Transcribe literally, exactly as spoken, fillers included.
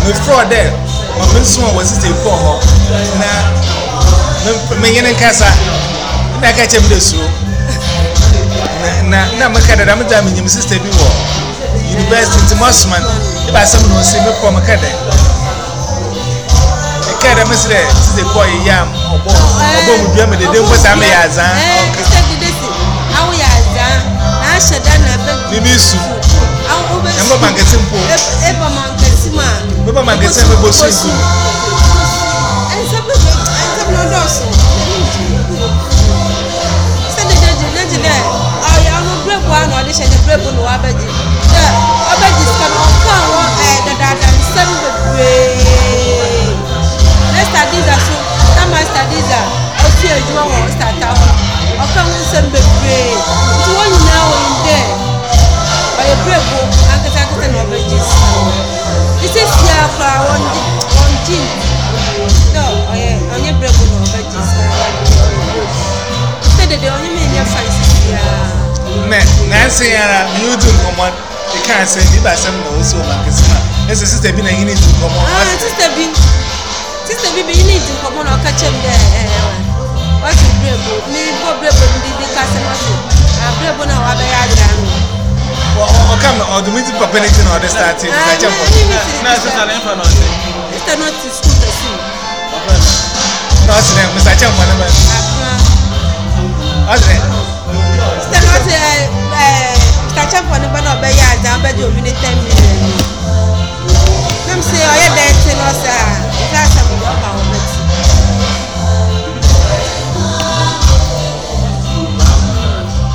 before that, my person was still poor. Now, me and Cassa, and I catch him this room. Now, I'm a cat, I'm a damn in your sister before. University to Mossman, if I someone was saying before my cat. A cat, I must say, this is a boy yam or bomb, or bomb with them, they didn't was a meazan. How we are done, I should have Nimisu. I'm a man getting poor. Ever man gets him. Never man gets him. And some no dorsal. Send the judge there. I am a brave one audition, a brave one. Abedi. Abedi can come that and send the way. Let's start this as soon. Some studies are. I'll see you won't start out. I'll come with some baby. It's one now in there. By a brave book, I can take an overges. This is your flower on gin. No, I am your brave book overges. Instead of the only man your fancy. Nancy, you do come on. You can't say me by some also. This is Sister Bin, you need to come on. Sister Bin, Sister Bin, you need to come on or catch him there. What's the brave book? Me, go brave book, the customer. I'm brave book now. I'll be out. Or come or do we pop anything or the starting? I jump on It's not to school to see. No, Mister Jump on the man. What's that? It's not a Jump on the man of Bayard, down by the minute ten minutes.